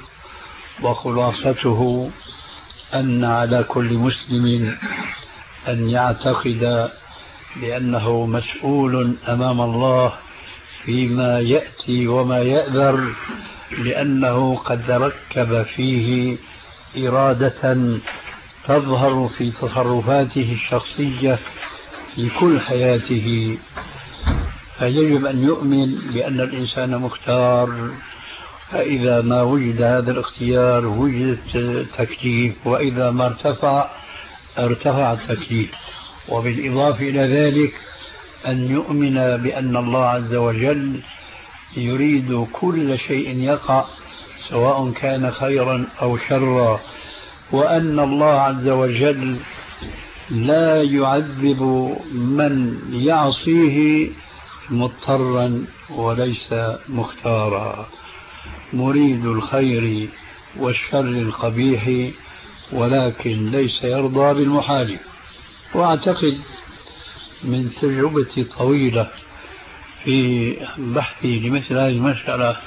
وخلاصته أن على كل مسلم أن يعتقد بأنه مسؤول أمام الله فيما يأتي وما يأذر، لأنه قد ركب فيه إرادة تظهر في تصرفاته الشخصية في كل حياته، فيجب أن يؤمن بأن الإنسان مختار، فإذا ما وجد هذا الاختيار وجد التكليف، وإذا ما ارتفع التكليف. وبالإضافة إلى ذلك أن يؤمن بأن الله عز وجل يريد كل شيء يقع سواء كان خيرا أو شرا، وأن الله عز وجل لا يعذب من يعصيه مضطرا وليس مختارا. مريد الخير والشر القبيح ولكن ليس يرضى بالمحال. وأعتقد من تجربتي الطويلة في بحثي لمثل هذه المسألة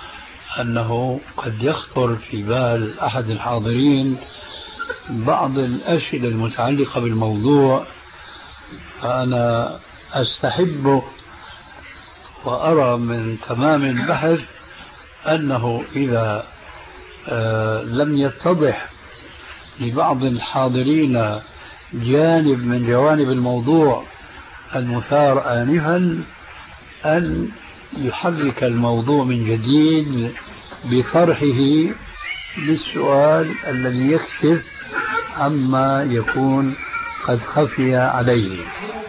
أنه قد يخطر في بال أحد الحاضرين بعض الأسئلة المتعلقة بالموضوع، فأنا أستحب وأرى من تمام البحث أنه إذا لم يتضح لبعض الحاضرين جانب من جوانب الموضوع المثار آنفا أن يحرك الموضوع من جديد بطرحه للسؤال الذي يكشف عما يكون قد خفي عليه.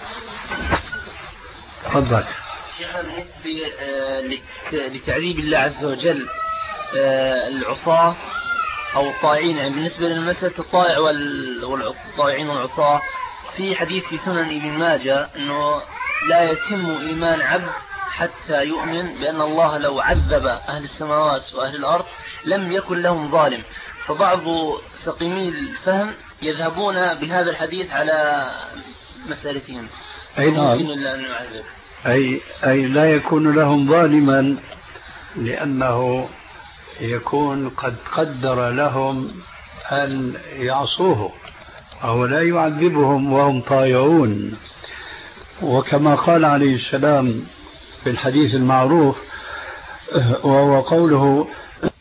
تفضل. بالنسبة لتعذيب الله عز وجل العصاة أو الطائعين، يعني بالنسبة لمسألة الطائع والطائعين والعصاة، في حديث في سنن ابن ماجه أنه لا يتم إيمان عبد حتى يؤمن بأن الله لو عذب أهل السماوات وأهل الأرض لم يكن لهم ظالم. فبعض سقيمي الفهم يذهبون بهذا الحديث على مسألتهم. أي نعم، أي لا يكون لهم ظالما لأنه يكون قد قدر لهم أن يعصوه، أو لا يعذبهم وهم طائعون. وكما قال عليه السلام في الحديث المعروف وهو قوله: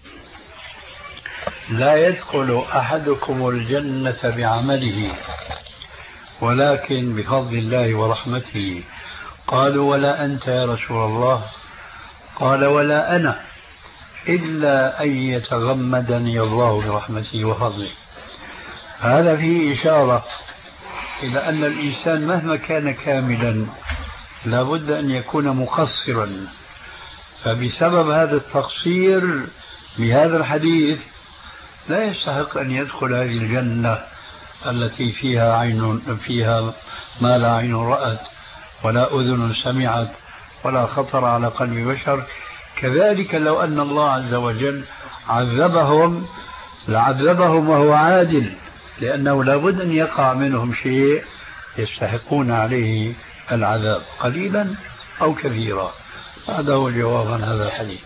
لا يدخل أحدكم الجنة بعمله ولكن بفضل الله ورحمته قالوا ولا أنت يا رسول الله؟ قال ولا أنا إلا أن يتغمدني الله برحمته وفضله. هذا فيه إشارة إلى أن الإنسان مهما كان كاملا لابد أن يكون مقصرا، فبسبب هذا التقصير بهذا الحديث لا يستحق أن يدخل هذه الجنة التي فيها ما لا عين رأت ولا أذن سمعت ولا خطر على قلب بشر. كذلك لو أن الله عز وجل عذبهم لعذبهم وهو عادل، لأنه لابد أن يقع منهم شيء يستحقون عليه العذاب قليلا أو كثيرا. هذا هو الجواب عن هذا الحديث.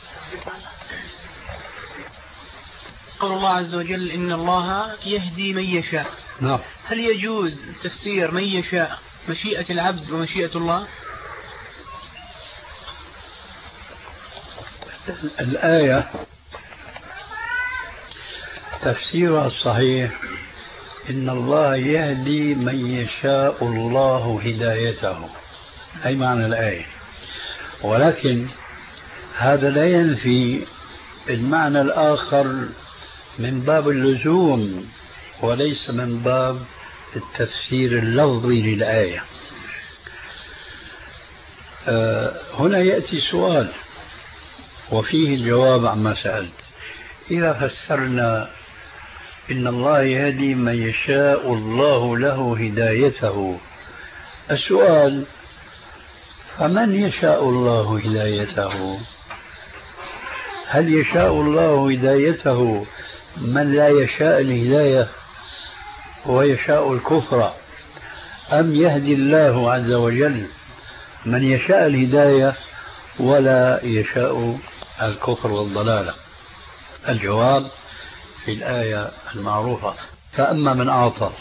قول الله عز وجل إن الله يهدي من يشاء. نعم. هل يجوز تفسير من يشاء مشيئة العبد ومشيئة الله؟ الآية تفسيرها الصحيح إن الله يهدي من يشاء الله هدايته، أي معنى الآية، ولكن هذا لا ينفي المعنى الآخر من باب اللزوم وليس من باب التفسير اللفظي للآية. هنا يأتي سؤال وفيه الجواب عما سألت. إذا فسرنا إن الله يهدي من يشاء الله له هدايته، السؤال فمن يشاء الله هدايته؟ هل يشاء الله هدايته من لا يشاء الهداية ويشاء الكفر، أم يهدي الله عز وجل من يشاء الهداية ولا يشاء الكفر والضلالة؟ الجواب في الآية المعروفة: فأما من أعطى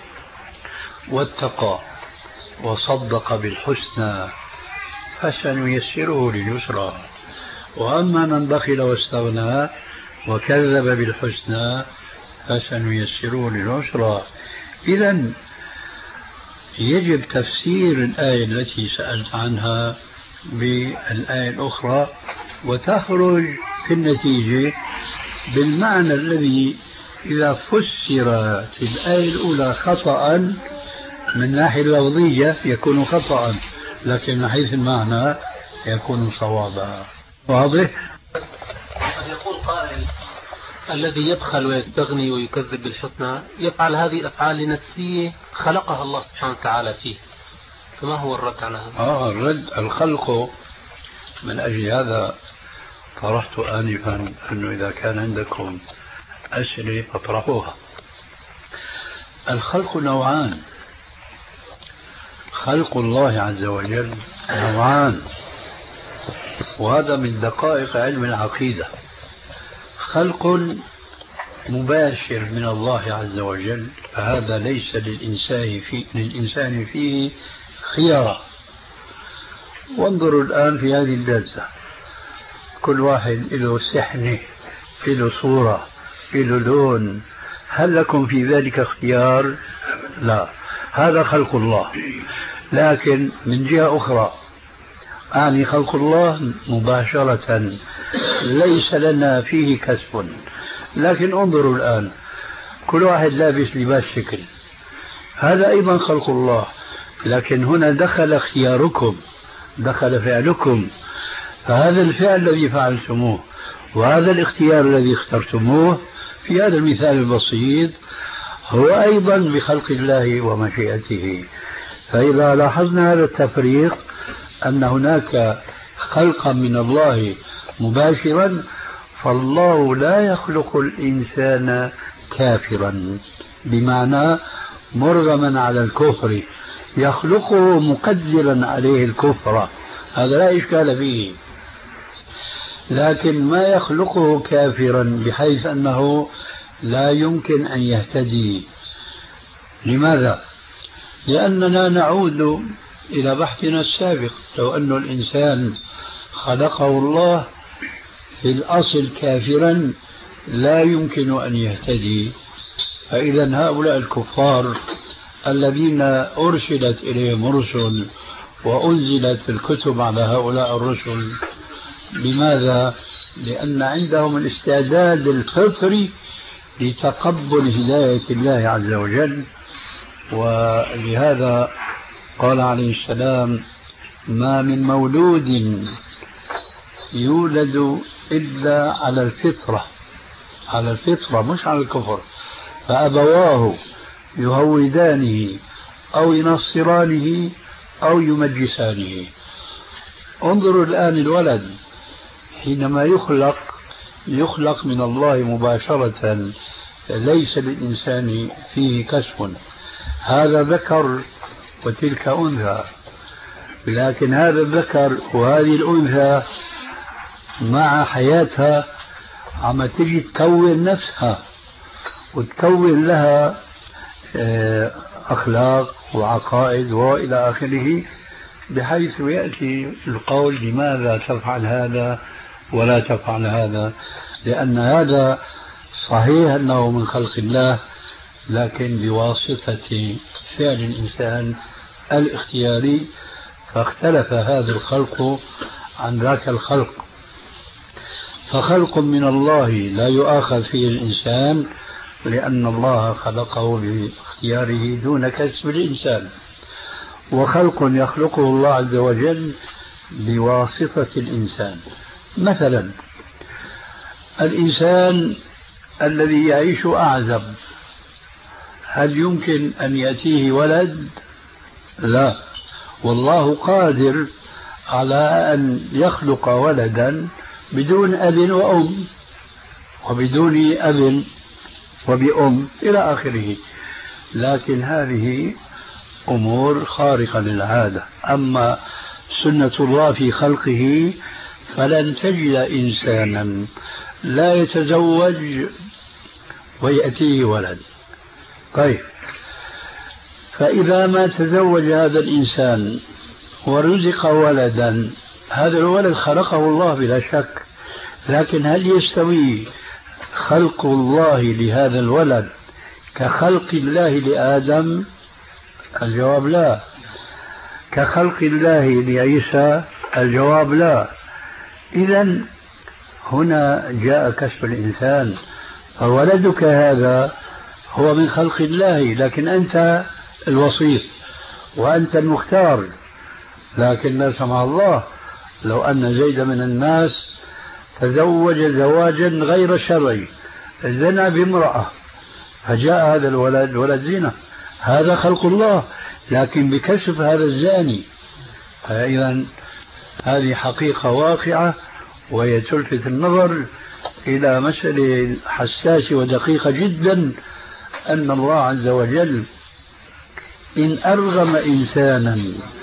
واتقى وصدق بالحسنى فسنيسره لليسرى، وأما من بخل واستغنى وكذب بالحسنى فسنيسره للعسرى. إذن يجب تفسير الآية التي سألت عنها بالآية الأخرى، وتخرج في النتيجة بالمعنى الذي إذا فسرت الآية الأولى خطأ من ناحية اللفظية يكون خطأ، لكن من حيث المعنى يكون صوابا. واضح؟ قد يقول قائل: الذي يبخل ويستغني ويكذب بالحسنى يفعل هذه الأفعال لنفسه خلقها الله سبحانه وتعالى فيه، فما هو الرد على هذا؟ الرد الخلق. من أجل هذا طرحت آنفا أنه إذا كان عندكم أسئلة فاطرحوها. الخلق نوعان، خلق الله عز وجل نوعان، وهذا من دقائق علم العقيدة. خلق مباشر من الله عز وجل، فهذا ليس للإنسان فيه خيارة. وانظروا الآن في هذه الجلسة، كل واحد له سحنة، له صورة، له لون، هل لكم في ذلك اختيار؟ لا، هذا خلق الله. لكن من جهة أخرى أعني خلق الله مباشرة ليس لنا فيه كسب. لكن انظروا الآن، كل واحد لابس لباس شكل، هذا أيضا خلق الله، لكن هنا دخل اختياركم، دخل فعلكم، فهذا الفعل الذي فعلتموه وهذا الاختيار الذي اخترتموه في هذا المثال البسيط هو أيضا بخلق الله ومشيئته. فإذا لاحظنا هذا التفريق أن هناك خلقا من الله مباشرا، فالله لا يخلق الإنسان كافرا بمعنى مرغما على الكفر، يخلقه مقدرا عليه الكفر، هذا لا إشكال فيه، لكن ما يخلقه كافرا بحيث أنه لا يمكن أن يهتدي. لماذا؟ لأننا نعود إلى بحثنا السابق، لو أن الإنسان خلقه الله في الأصل كافرا لا يمكن أن يهتدي. فإذا هؤلاء الكفار الذين أرسلت إليهم رسل وأنزلت الكتب على هؤلاء الرسل. لماذا؟ لأن عندهم الاستعداد الفطري لتقبل هداية الله عز وجل. ولهذا قال عليه السلام: ما من مولود يولد إلا على الفطرة، على الفطرة مش على الكفر، فأبواه يهودانه أو ينصرانه أو يمجسانه. انظروا الآن الولد حينما يخلق من الله مباشرة، ليس للإنسان فيه كسب، هذا ذكر وتلك أنثى، لكن هذا الذكر وهذه الأنثى مع حياتها عم تجي تكون نفسها وتكون لها أخلاق وعقائد وإلى آخره، بحيث يأتي القول لماذا تفعل هذا ولا تفعل هذا، لأن هذا صحيح أنه من خلق الله، لكن بواسطة فعل الإنسان الاختياري، فاختلف هذا الخلق عن ذاك الخلق. فخلق من الله لا يؤاخذ فيه الإنسان، لأن الله خلقه باختياره دون كسب الإنسان، وخلق يخلقه الله عز وجل بواسطة الإنسان. مثلا الإنسان الذي يعيش أعزب، هل يمكن أن يأتيه ولد؟ لا، والله قادر على أن يخلق ولدا بدون أب وأم، وبدون أب وبأم إلى آخره، لكن هذه أمور خارقة للعادة. أما سنة الله في خلقه فلن تجد إنسانا لا يتزوج ويأتيه ولد. طيب، فإذا ما تزوج هذا الإنسان ورزق ولدا، هذا الولد خلقه الله بلا شك، لكن هل يستوي خلق الله لهذا الولد كخلق الله لآدم؟ الجواب لا. كخلق الله لعيسى؟ الجواب لا. إذن هنا جاء كسب الإنسان، فولدك هذا هو من خلق الله، لكن أنت الوسيط وأنت المختار. لكن لا سمح الله لو أن زيد من الناس تزوج زواجا غير شرعي، زنى بامرأة، فجاء هذا الولد ولد زنا، هذا خلق الله لكن بكشف هذا الزاني. فإذا هذه حقيقة واقعة، وهي تلفت النظر إلى مسألة حساسة ودقيقة جدا، أن الله عز وجل إن أرغم إنسانا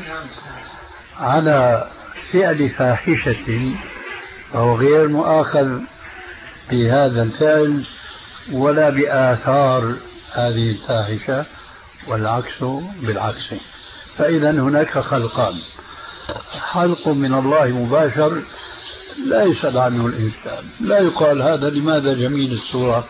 على فعل فاحشة فهو غير مؤاخذ بهذا الفعل ولا بآثار هذه الفاحشة، والعكس بالعكس. فإذا هناك خلقان: خلق من الله مباشر لا يسأل عنه الإنسان، لا يقال هذا لماذا جميل الصورة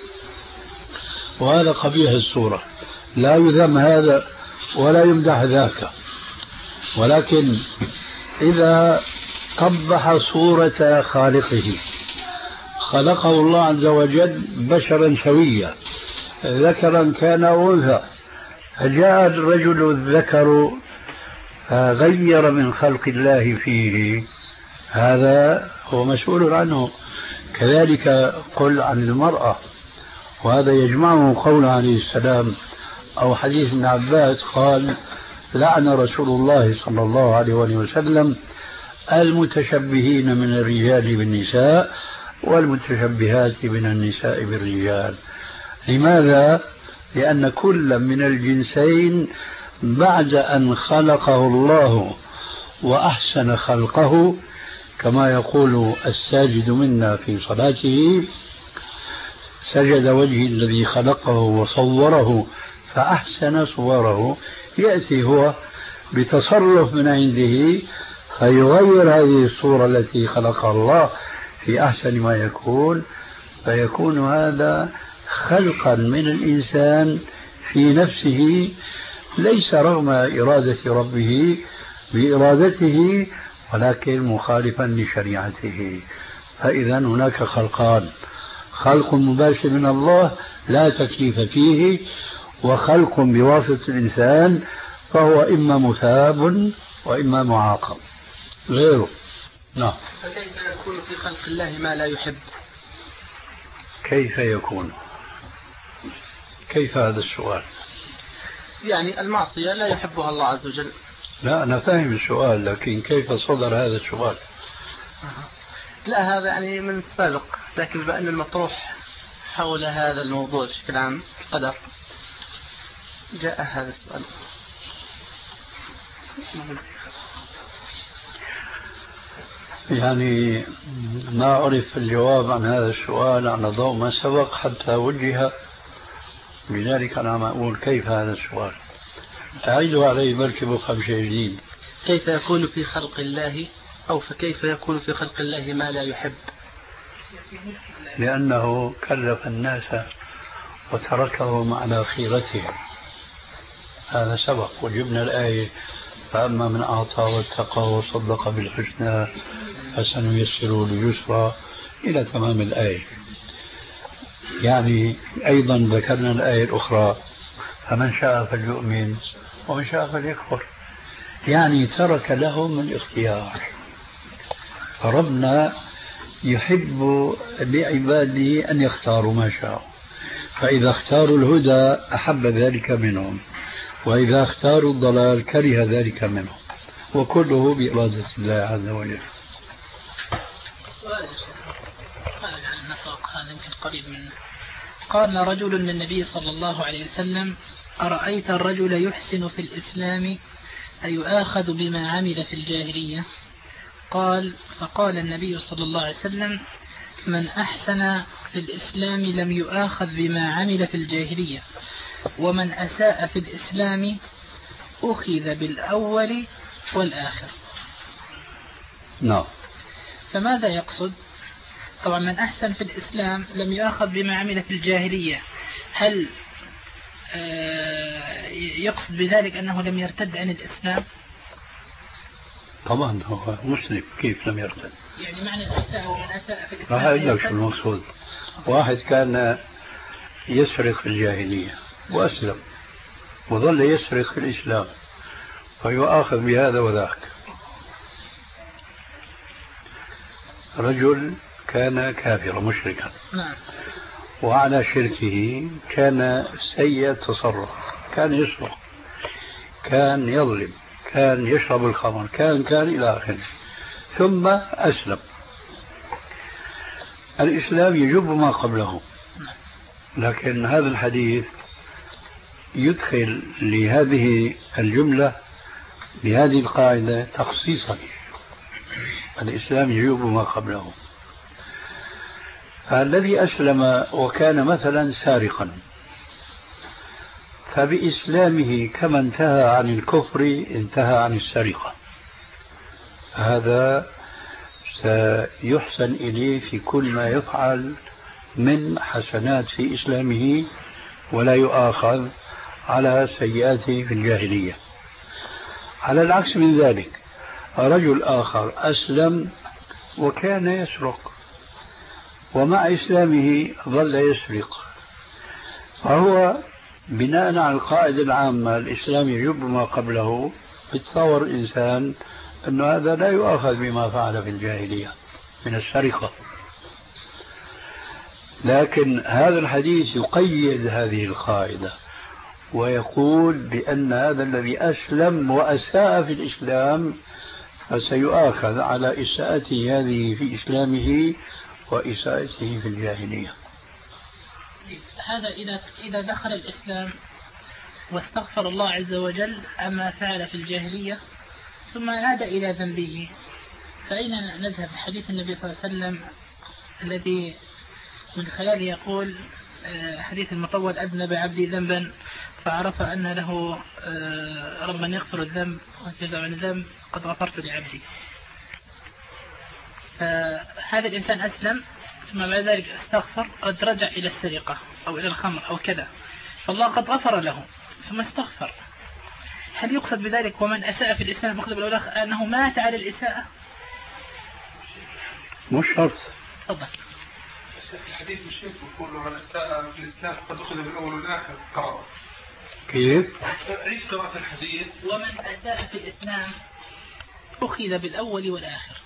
وهذا قبيح الصورة، لا يذم هذا ولا يمدح ذاك. ولكن إذا قبح صورة خالقه، خلقه الله عز وجل بشرا سويا، ذكرا كان أو أنثى، فجاء الرجل الذكر فغير من خلق الله فيه، هذا هو مسؤول عنه. كذلك قل عن المرأة، وهذا يجمعه قول عليه السلام أو حديث ابن عباس قال: لعن رسول الله صلى الله عليه وسلم المتشبهين من الرجال بالنساء والمتشبهات من النساء بالرجال. لماذا؟ لأن كل من الجنسين بعد أن خلقه الله وأحسن خلقه، كما يقول الساجد منا في صلاته: سجد وجهي الذي خلقه وصوره فأحسن صوره، يأتي هو بتصرف من عنده فيغير هذه الصورة التي خلقها الله في أحسن ما يكون، فيكون هذا خلقا من الإنسان في نفسه، ليس رغم إرادة ربه، بإرادته ولكن مخالفا لشريعته. فإذا هناك خلقان: خلق مباشر من الله لا تكليف فيه، وخلق بواسطة الإنسان فهو إما مثاب وإما معاقب غيره. نعم. فكيف يكون في خلق الله ما لا يحب؟ كيف يكون؟ كيف هذا السؤال؟ يعني المعصية لا يحبها الله عز وجل. لا أنا فاهم السؤال، لكن كيف صدر هذا السؤال؟ لا هذا يعني من السابق، لكن بأن المطروح حول هذا الموضوع بشكل عام القدر جاء هذا السؤال. يعني ما أعرف الجواب عن هذا السؤال على ضوء ما سبق حتى وجه، لذلك أنا ما أقول كيف هذا السؤال. أعيده علي بركي بفهم شيء جديد. كيف يكون في خلق الله، أو فكيف يكون في خلق الله ما لا يحب؟ لأنه كلف الناس وتركهم على خيرتهم، هذا سبق وجبنا الآية: فأما من أعطى واتقى وصدق بالحسنى فسنيسره لليسرى إلى تمام الآية. يعني أيضا ذكرنا الآية الأخرى: فمن شاء فليؤمن ومن شاء فليكفر. يعني ترك لهم الاختيار. فربنا يحب لعباده أن يختاروا ما شاءوا، فإذا اختاروا الهدى أحب ذلك منهم، وإذا اختاروا الضلال كره ذلك منهم، وكله بإرادة الله عز وجل. سؤال قال عن النفاق هذا يمكن قريب منه. قال رجل للنبي صلى الله عليه وسلم: أرأيت الرجل يحسن في الإسلام أيؤاخذ بما عمل في الجاهلية؟ فقال النبي صلى الله عليه وسلم: من أحسن في الإسلام لم يؤاخذ بما عمل في الجاهلية، ومن أساء في الإسلام أخذ بالأول والآخر. نعم. فماذا يقصد؟ طبعا من أحسن في الإسلام لم يؤاخذ بما عمل في الجاهلية، هل يقصد بذلك أنه لم يرتد عن الإسلام؟ طبعا هو مسلم، كيف لم يرتد؟ يعني معنى الأساء ومن أساء في الإسلام. هذا شو المقصود. واحد كان يسرق في الجاهلية وأسلم وظل يسرق في الإسلام فيؤاخذ بهذا وذاك. رجل كان كافرا مشركا، نعم، وعلى شركه كان سيء التصرف، كان يسرق، كان يظلم، كان يشرب الخمر، كان إلى آخره، ثم أسلم. الإسلام يجب ما قبله، لكن هذا الحديث يدخل لهذه الجملة بهذه القاعدة تخصيصا: الإسلام يجب ما قبله. فالذي أسلم وكان مثلا سارقا، فبإسلامه كما انتهى عن الكفر انتهى عن السرقة، هذا سيحسن إليه في كل ما يفعل من حسنات في إسلامه، ولا يؤاخذ على سيئاته في الجاهلية. على العكس من ذلك، رجل آخر أسلم وكان يسرق، ومع إسلامه ظل يسرق، فهو بناء على القاعدة العامة الإسلام يجب ما قبله، يتصور الإنسان أن هذا لا يؤاخذ بما فعل في الجاهلية من السرقة. لكن هذا الحديث يقيد هذه القاعدة ويقول بأن هذا الذي أسلم وأساء في الإسلام فسيؤاخذ على إساءته هذه في إسلامه وإساءته في الجاهلية. هذا إذا دخل الإسلام واستغفر الله عز وجل عما فعل في الجاهلية ثم عاد إلى ذنبه، فأين نذهب؟ حديث النبي صلى الله عليه وسلم الذي من خلاله يقول حديث المطول: أذنب عبدي ذنبا فعرف أن له ربا يغفر الذنب ويسدع عن الذنب قد غفرت لعبدي. فهذا الإنسان أسلم ثم بعد ذلك استغفر، قد رجع إلى السرقة أو إلى الخمر أو كذا، فالله قد غفر له ثم استغفر. هل يقصد بذلك ومن أساء في الإسلام أخذ بالأول أنه مات على الإساءة؟ مش شرط. تفضل. الحديث مش يقول من أساء في الإسلام قد أخذ بالأول والآخر قرار. كيف؟ عيد قراءة الحديث. ومن أساء في الإسلام أخذ بالأول والآخر.